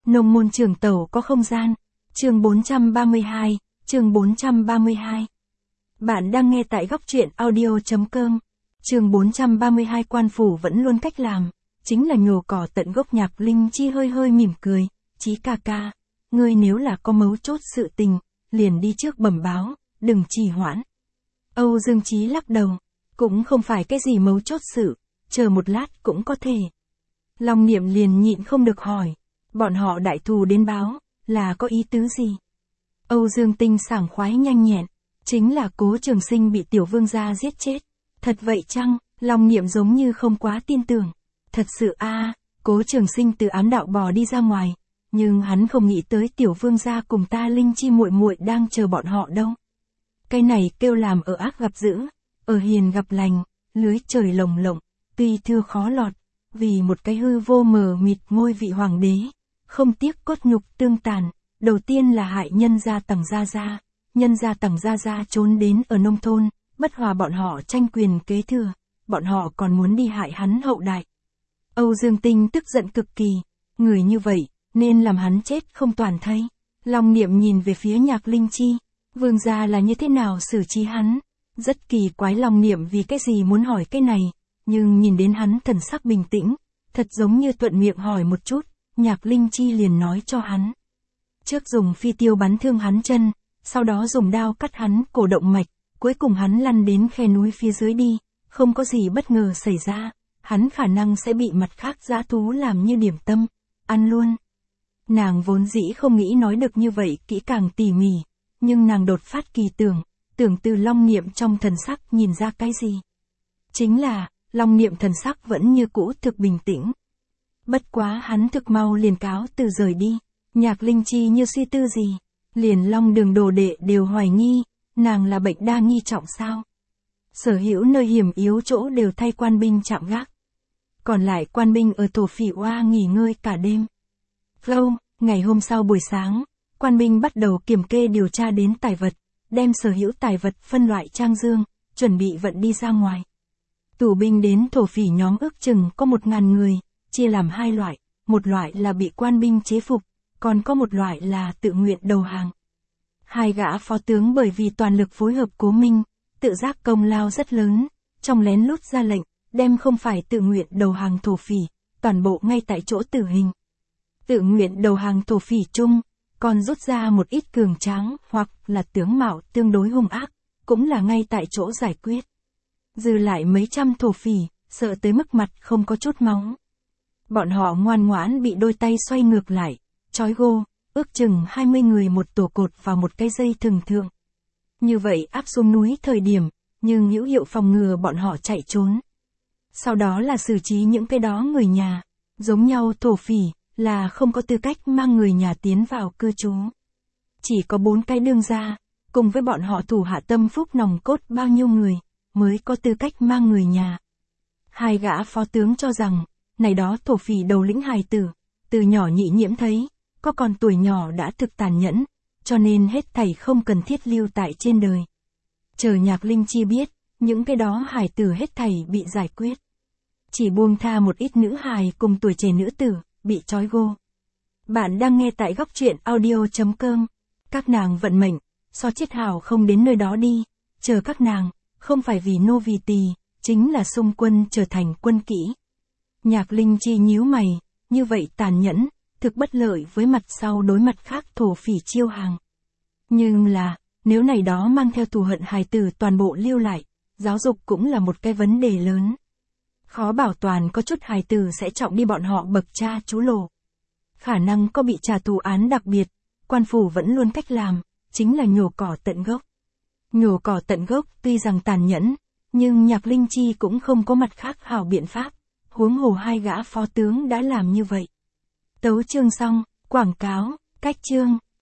Nông môn trường tẩu có không gian. Chương 432, chương 432. Bạn đang nghe tại góc truyện audio.com. Chương 432 quan phủ vẫn luôn cách làm, chính là nhổ cỏ tận gốc. Nhạc Linh Chi hơi hơi mỉm cười, Chí ca ca, ngươi nếu là có mấu chốt sự tình, liền đi trước bẩm báo, đừng trì hoãn. Âu Dương Chí lắc đầu, cũng không phải cái gì mấu chốt sự, chờ một lát cũng có thể. Long Niệm liền nhịn không được hỏi, bọn họ đại thù đến báo, là có ý tứ gì? Âu Dương Tinh sảng khoái nhanh nhẹn, chính là Cố Trường Sinh bị tiểu vương gia giết chết. Thật vậy chăng? Long Niệm giống như không quá tin tưởng. Thật sự a, Cố Trường Sinh từ ám đạo bò đi ra ngoài, nhưng hắn không nghĩ tới tiểu vương gia cùng ta Linh Chi muội muội đang chờ bọn họ đâu. Cái này kêu làm ở ác gặp dữ, ở hiền gặp lành, lưới trời lồng lộng, tuy thưa khó lọt, vì một cái hư vô mờ mịt ngôi vị hoàng đế, không tiếc cốt nhục tương tàn. Đầu tiên là hại nhân gia Tằng gia gia, nhân gia Tằng gia gia trốn đến ở nông thôn, bất hòa bọn họ tranh quyền kế thừa, bọn họ còn muốn đi hại hắn hậu đại. Âu Dương Tinh tức giận cực kỳ, người như vậy, nên làm hắn chết không toàn thây. Long Niệm nhìn về phía Nhạc Linh Chi, vương gia là như thế nào xử trí hắn, rất kỳ quái. Long Niệm vì cái gì muốn hỏi cái này, nhưng nhìn đến hắn thần sắc bình tĩnh, thật giống như thuận miệng hỏi một chút, Nhạc Linh Chi liền nói cho hắn. Trước dùng phi tiêu bắn thương hắn chân, sau đó dùng đao cắt hắn cổ động mạch, cuối cùng hắn lăn đến khe núi phía dưới đi, không có gì bất ngờ xảy ra, hắn khả năng sẽ bị mặt khác dã thú làm như điểm tâm, ăn luôn. Nàng vốn dĩ không nghĩ nói được như vậy kỹ càng tỉ mỉ, nhưng nàng đột phát kỳ tưởng từ Long Niệm trong thần sắc nhìn ra cái gì. Chính là, Long Niệm thần sắc vẫn như cũ thực bình tĩnh. Bất quá hắn thực mau liền cáo từ rời đi. Nhạc Linh Chi như suy tư gì, liền Long Đường đồ đệ đều hoài nghi, nàng là bệnh đa nghi trọng sao. Sở hữu nơi hiểm yếu chỗ đều thay quan binh chạm gác. Còn lại quan binh ở Thổ Phỉ Oa nghỉ ngơi cả đêm. Flow, ngày hôm sau buổi sáng, quan binh bắt đầu kiểm kê điều tra đến tài vật, đem sở hữu tài vật phân loại trang dương, chuẩn bị vận đi ra ngoài. Tù binh đến Thổ Phỉ nhóm ước chừng có 1000 người, chia làm hai loại, một loại là bị quan binh chế phục, còn có một loại là tự nguyện đầu hàng. Hai gã phó tướng bởi vì toàn lực phối hợp Cố Minh, tự giác công lao rất lớn, trong lén lút ra lệnh, đem không phải tự nguyện đầu hàng Thổ Phỉ, toàn bộ ngay tại chỗ tử hình. Tự nguyện đầu hàng Thổ Phỉ chung, còn rút ra một ít cường tráng hoặc là tướng mạo tương đối hung ác, cũng là ngay tại chỗ giải quyết. Dư lại mấy trăm Thổ Phỉ, sợ tới mức mặt không có chút máu. Bọn họ ngoan ngoãn bị đôi tay xoay ngược lại, trói gô, ước chừng 20 người một tổ cột vào một cái dây thừng thượng. Như vậy áp xuống núi thời điểm, nhưng hữu hiệu phòng ngừa bọn họ chạy trốn. Sau đó là xử trí những cái đó người nhà, giống nhau Thổ Phỉ, là không có tư cách mang người nhà tiến vào cư trú. Chỉ có 4 cái đương gia, cùng với bọn họ thủ hạ tâm phúc nòng cốt bao nhiêu người, mới có tư cách mang người nhà. Hai gã phó tướng cho rằng, này đó Thổ Phỉ đầu lĩnh hài tử, từ nhỏ nhị nhiễm thấy, có còn tuổi nhỏ đã thực tàn nhẫn, cho nên hết thảy không cần thiết lưu tại trên đời. Chờ Nhạc Linh Chi biết, những cái đó hài tử hết thảy bị giải quyết. Chỉ buông tha một ít nữ hài cùng tuổi trẻ nữ tử, bị trói gô. Bạn đang nghe tại góc truyện audio.com. Các nàng vận mệnh, so chết hào không đến nơi đó đi, chờ các nàng, không phải vì nô vì tỳ, chính là xung quân trở thành quân kỹ. Nhạc Linh Chi nhíu mày, như vậy tàn nhẫn, thực bất lợi với mặt sau đối mặt khác Thổ Phỉ chiêu hàng. Nhưng là, nếu này đó mang theo thù hận hài tử toàn bộ lưu lại, giáo dục cũng là một cái vấn đề lớn. Khó bảo toàn có chút hài tử sẽ trọng đi bọn họ bậc cha chú lồ. Khả năng có bị trả thù án đặc biệt, quan phủ vẫn luôn cách làm, chính là nhổ cỏ tận gốc. Nhổ cỏ tận gốc tuy rằng tàn nhẫn, nhưng Nhạc Linh Chi cũng không có mặt khác hảo biện pháp, huống hồ hai gã phó tướng đã làm như vậy. Tấu chương xong, quảng cáo, cách chương.